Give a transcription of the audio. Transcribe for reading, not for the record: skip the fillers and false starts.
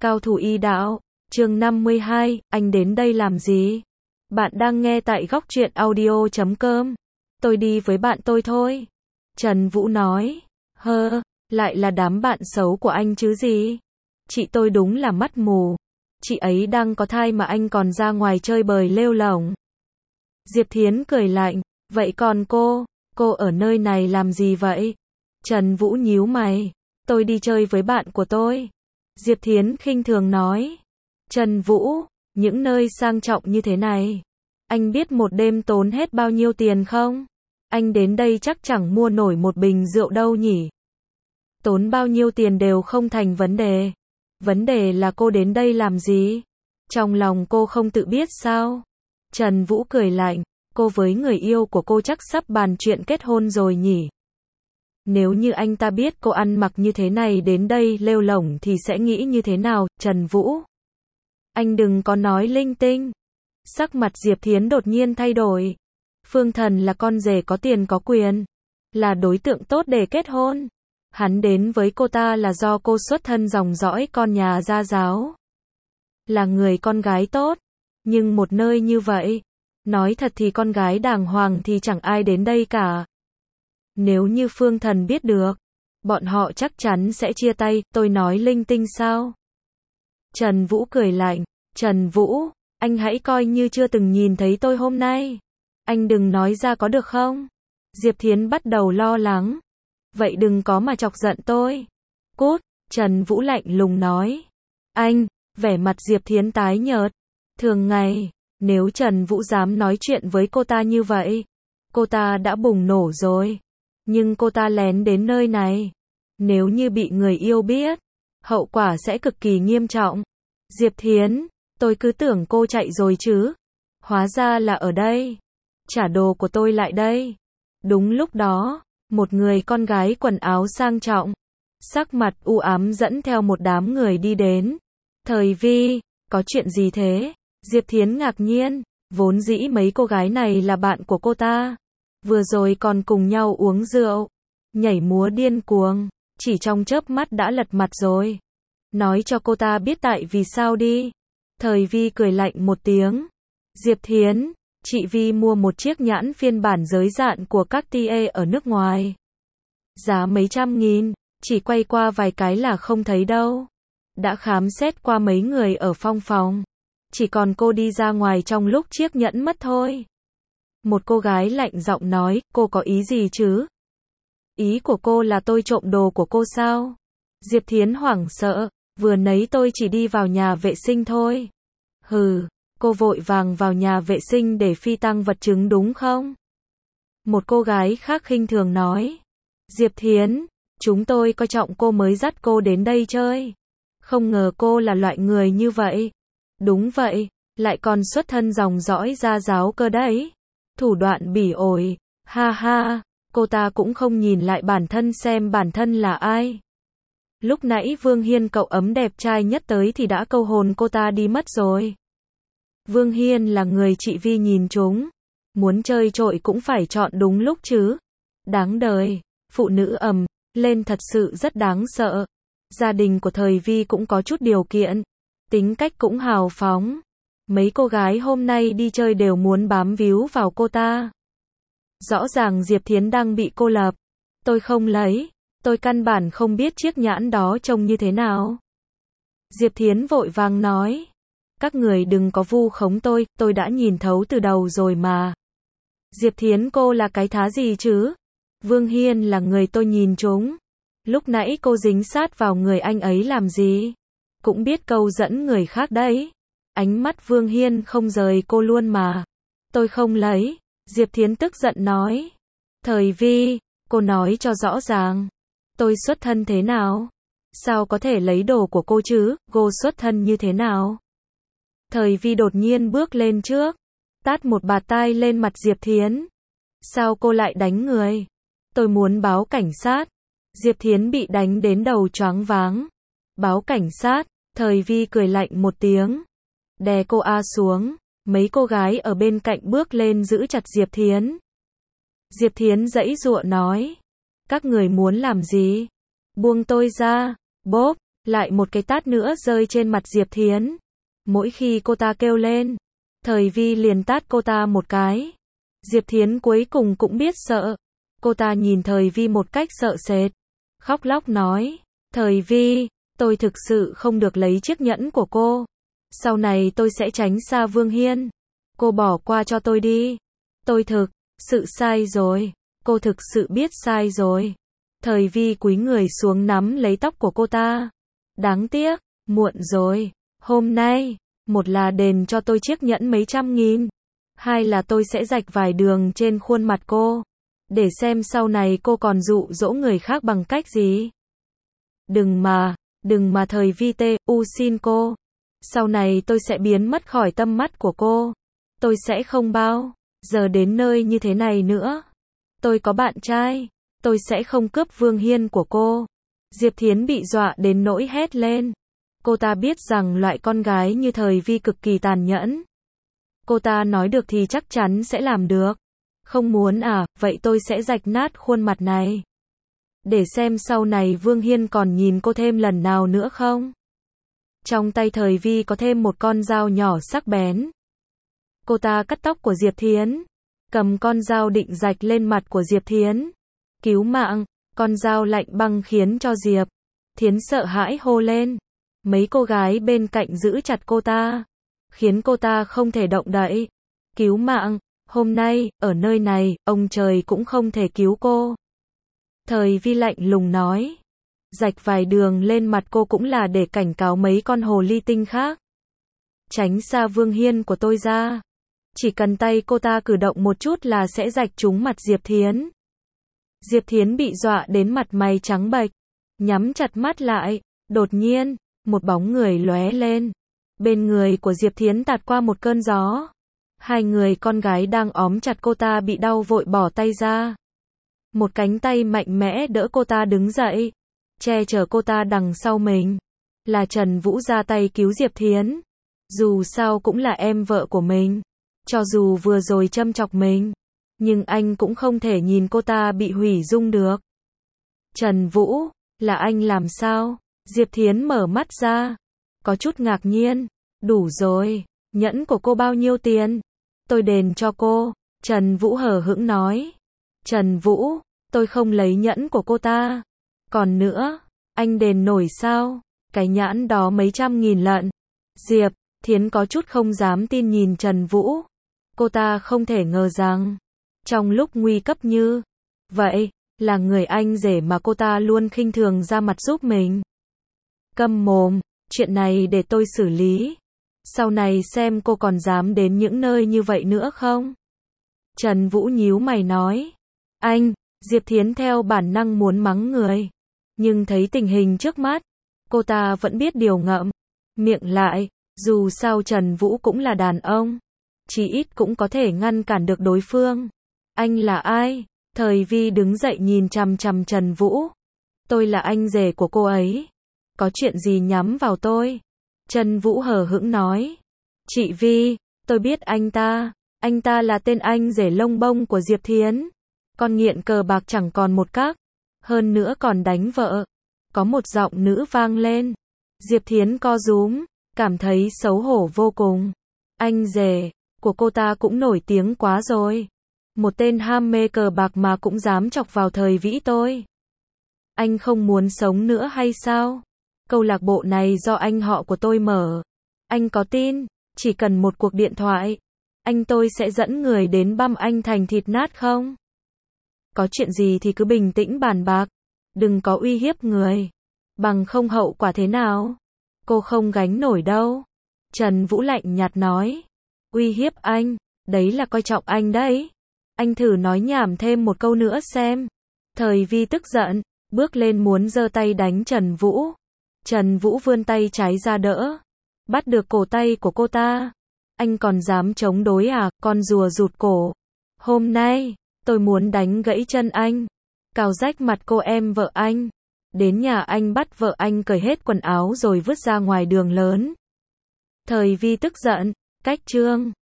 Cao thủ y đạo, chương 52, anh đến đây làm gì? Bạn đang nghe tại góc truyện audio.com. Tôi đi với bạn tôi thôi. Trần Vũ nói. Lại là đám bạn xấu của anh chứ gì? Chị tôi đúng là mắt mù. Chị ấy đang có thai mà anh còn ra ngoài chơi bời lêu lổng. Diệp Thiến cười lạnh. Vậy còn cô ở nơi này làm gì vậy? Trần Vũ nhíu mày. Tôi đi chơi với bạn của tôi. Diệp Thiến khinh thường nói. Trần Vũ, những nơi sang trọng như thế này, anh biết một đêm tốn hết bao nhiêu tiền không? Anh đến đây chắc chẳng mua nổi một bình rượu đâu nhỉ? Tốn bao nhiêu tiền đều không thành vấn đề. Vấn đề là cô đến đây làm gì? Trong lòng cô không tự biết sao? Trần Vũ cười lạnh. Cô với người yêu của cô chắc sắp bàn chuyện kết hôn rồi nhỉ? Nếu như anh ta biết cô ăn mặc như thế này đến đây lêu lổng thì sẽ nghĩ như thế nào, Trần Vũ? Anh đừng có nói linh tinh. Sắc mặt Diệp Thiến đột nhiên thay đổi. Phương Thần là con rể có tiền có quyền, là đối tượng tốt để kết hôn. Hắn đến với cô ta là do cô xuất thân dòng dõi con nhà gia giáo, là người con gái tốt. Nhưng một nơi như vậy, nói thật thì con gái đàng hoàng thì chẳng ai đến đây cả. Nếu như Phương Thần biết được, bọn họ chắc chắn sẽ chia tay. Tôi nói linh tinh sao? Trần Vũ cười lạnh. Trần Vũ, anh hãy coi như chưa từng nhìn thấy tôi hôm nay. Anh đừng nói ra có được không? Diệp Thiến bắt đầu lo lắng. Vậy đừng có mà chọc giận tôi. Cút, Trần Vũ lạnh lùng nói. Anh, vẻ mặt Diệp Thiến tái nhợt. Thường ngày, nếu Trần Vũ dám nói chuyện với cô ta như vậy, cô ta đã bùng nổ rồi. Nhưng cô ta lén đến nơi này. Nếu như bị người yêu biết, hậu quả sẽ cực kỳ nghiêm trọng. Diệp Thiến, tôi cứ tưởng cô chạy rồi chứ. Hóa ra là ở đây. Trả đồ của tôi lại đây. Đúng lúc đó, một người con gái quần áo sang trọng, sắc mặt u ám dẫn theo một đám người đi đến. Thời Vi, có chuyện gì thế? Diệp Thiến ngạc nhiên, vốn dĩ mấy cô gái này là bạn của cô ta. Vừa rồi còn cùng nhau uống rượu, nhảy múa điên cuồng, chỉ trong chớp mắt đã lật mặt rồi. Nói cho cô ta biết tại vì sao đi. Thời Vi cười lạnh một tiếng. Diệp Thiến, chị Vi mua một chiếc nhẫn phiên bản giới hạn của Cartier ở nước ngoài. Giá mấy trăm nghìn, chỉ quay qua vài cái là không thấy đâu. Đã khám xét qua mấy người ở Phong phòng. Chỉ còn cô đi ra ngoài trong lúc chiếc nhẫn mất thôi. Một cô gái lạnh giọng nói, cô có ý gì chứ? Ý của cô là tôi trộm đồ của cô sao? Diệp Thiến hoảng sợ, vừa nãy tôi chỉ đi vào nhà vệ sinh thôi. Cô vội vàng vào nhà vệ sinh để phi tang vật chứng đúng không? Một cô gái khác khinh thường nói. Diệp Thiến, chúng tôi coi trọng cô mới dắt cô đến đây chơi. Không ngờ cô là loại người như vậy. Đúng vậy, lại còn xuất thân dòng dõi gia giáo cơ đấy. Thủ đoạn bỉ ổi, ha, cô ta cũng không nhìn lại bản thân xem bản thân là ai. Lúc nãy Vương Hiên cậu ấm đẹp trai nhất tới thì đã câu hồn cô ta đi mất rồi. Vương Hiên là người chị Vi nhìn trúng. Muốn chơi trội cũng phải chọn đúng lúc chứ. Đáng đời, phụ nữ ầm lên thật sự rất đáng sợ. Gia đình của Thời Vi cũng có chút điều kiện, tính cách cũng hào phóng. Mấy cô gái hôm nay đi chơi đều muốn bám víu vào cô ta. Rõ ràng Diệp Thiến đang bị cô lập. Tôi không lấy, tôi căn bản không biết chiếc nhẫn đó trông như thế nào. Diệp Thiến vội vàng nói. Các người đừng có vu khống tôi đã nhìn thấu từ đầu rồi mà. Diệp Thiến, cô là cái thá gì chứ? Vương Hiên là người tôi nhìn trúng. Lúc nãy cô dính sát vào người anh ấy làm gì? Cũng biết câu dẫn người khác đấy. Ánh mắt Vương Hiên không rời cô luôn mà. Tôi không lấy. Diệp Thiến tức giận nói. Thời Vi, cô nói cho rõ ràng. Tôi xuất thân thế nào? Sao có thể lấy đồ của cô chứ? Cô xuất thân như thế nào? Thời Vi đột nhiên bước lên trước, tát một bạt tai lên mặt Diệp Thiến. Sao cô lại đánh người? Tôi muốn báo cảnh sát. Diệp Thiến bị đánh đến đầu choáng váng. Báo cảnh sát? Thời Vi cười lạnh một tiếng, đè cô xuống. Mấy cô gái ở bên cạnh bước lên giữ chặt Diệp Thiến. Diệp Thiến giãy giụa nói. Các người muốn làm gì? Buông tôi ra. Bốp, Lại một cái tát nữa rơi trên mặt Diệp Thiến. Mỗi khi cô ta kêu lên, Thời Vi liền tát cô ta một cái. Diệp Thiến cuối cùng cũng biết sợ. Cô ta nhìn Thời Vi một cách sợ sệt. Khóc lóc nói, Thời Vi, tôi thực sự không được lấy chiếc nhẫn của cô. Sau này tôi sẽ tránh xa Vương Hiên. Cô bỏ qua cho tôi đi. Tôi thực sự sai rồi. Cô thực sự biết sai rồi. Thời Vi cúi người xuống nắm lấy tóc của cô ta. Đáng tiếc, muộn rồi. Hôm nay, một là đền cho tôi chiếc nhẫn mấy trăm nghìn. Hai là tôi sẽ rạch vài đường trên khuôn mặt cô. Để xem sau này cô còn dụ dỗ người khác bằng cách gì. Đừng mà Thời Vi xin cô. Sau này tôi sẽ biến mất khỏi tâm mắt của cô. Tôi sẽ không bao giờ đến nơi như thế này nữa. Tôi có bạn trai. Tôi sẽ không cướp Vương Hiên của cô. Diệp Thiến bị dọa đến nỗi hét lên. Cô ta biết rằng loại con gái như Thời Vi cực kỳ tàn nhẫn. Cô ta nói được thì chắc chắn sẽ làm được. Không muốn à, vậy tôi sẽ rạch nát khuôn mặt này. Để xem sau này Vương Hiên còn nhìn cô thêm lần nào nữa không. Trong tay Thời Vi có thêm một con dao nhỏ sắc bén. Cô ta cắt tóc của Diệp Thiến. Cầm con dao định rạch lên mặt của Diệp Thiến. Cứu mạng, con dao lạnh băng khiến cho Diệp Thiến sợ hãi hô lên. Mấy cô gái bên cạnh giữ chặt cô ta, khiến cô ta không thể động đậy. Cứu mạng, hôm nay, ở nơi này, ông trời cũng không thể cứu cô. Thời Vi lạnh lùng nói. Rạch vài đường lên mặt cô cũng là để cảnh cáo mấy con hồ ly tinh khác. Tránh xa Vương Hiên của tôi ra. Chỉ cần tay cô ta cử động một chút là sẽ rạch trúng mặt Diệp Thiến. Diệp Thiến bị dọa đến mặt mày trắng bệch, nhắm chặt mắt lại. Đột nhiên, một bóng người lóe lên. Bên người của Diệp Thiến tạt qua một cơn gió. Hai người con gái đang óm chặt cô ta bị đau vội bỏ tay ra. Một cánh tay mạnh mẽ đỡ cô ta đứng dậy, che chở cô ta đằng sau mình. Là Trần Vũ ra tay cứu Diệp Thiến. Dù sao cũng là em vợ của mình. Cho dù vừa rồi châm chọc mình, nhưng anh cũng không thể nhìn cô ta bị hủy dung được. Trần Vũ, là anh làm sao? Diệp Thiến mở mắt ra, có chút ngạc nhiên. Đủ rồi, nhẫn của cô bao nhiêu tiền? Tôi đền cho cô. Trần Vũ hờ hững nói. Trần Vũ, tôi không lấy nhẫn của cô ta. Còn nữa, anh đền nổi sao? Cái nhãn đó mấy trăm nghìn lận. Diệp Thiến có chút không dám tin nhìn Trần Vũ. Cô ta không thể ngờ rằng, trong lúc nguy cấp như vậy, là người anh rể mà cô ta luôn khinh thường ra mặt giúp mình. Câm mồm, chuyện này để tôi xử lý. Sau này xem cô còn dám đến những nơi như vậy nữa không? Trần Vũ nhíu mày nói. Anh, Diệp Thiến theo bản năng muốn mắng người. Nhưng thấy tình hình trước mắt, cô ta vẫn biết điều ngậm miệng lại. Dù sao Trần Vũ cũng là đàn ông, chí ít cũng có thể ngăn cản được đối phương. Anh là ai? Thời Vi đứng dậy nhìn chằm chằm Trần Vũ. Tôi là anh rể của cô ấy. Có chuyện gì nhắm vào tôi? Trần Vũ hờ hững nói. Chị Vi, tôi biết anh ta. Anh ta là tên anh rể lông bông của Diệp Thiến. Con nghiện cờ bạc chẳng còn một các. Hơn nữa còn đánh vợ. Có một giọng nữ vang lên. Diệp Thiến co rúm, cảm thấy xấu hổ vô cùng. Anh rể của cô ta cũng nổi tiếng quá rồi. Một tên ham mê cờ bạc mà cũng dám chọc vào Thời Vĩ tôi. Anh không muốn sống nữa hay sao? Câu lạc bộ này do anh họ của tôi mở. Anh có tin, chỉ cần một cuộc điện thoại, anh tôi sẽ dẫn người đến băm anh thành thịt nát không? Có chuyện gì thì cứ bình tĩnh bàn bạc. Đừng có uy hiếp người. Bằng không hậu quả thế nào? Cô không gánh nổi đâu. Trần Vũ lạnh nhạt nói. Uy hiếp anh, đấy là coi trọng anh đấy. Anh thử nói nhảm thêm một câu nữa xem. Thời Vi tức giận, bước lên muốn giơ tay đánh Trần Vũ. Trần Vũ vươn tay trái ra đỡ, bắt được cổ tay của cô ta. Anh còn dám chống đối à, con rùa rụt cổ. Hôm nay, tôi muốn đánh gãy chân anh, cào rách mặt cô em vợ anh. Đến nhà anh bắt vợ anh cởi hết quần áo rồi vứt ra ngoài đường lớn. Thời Vi tức giận, cách chương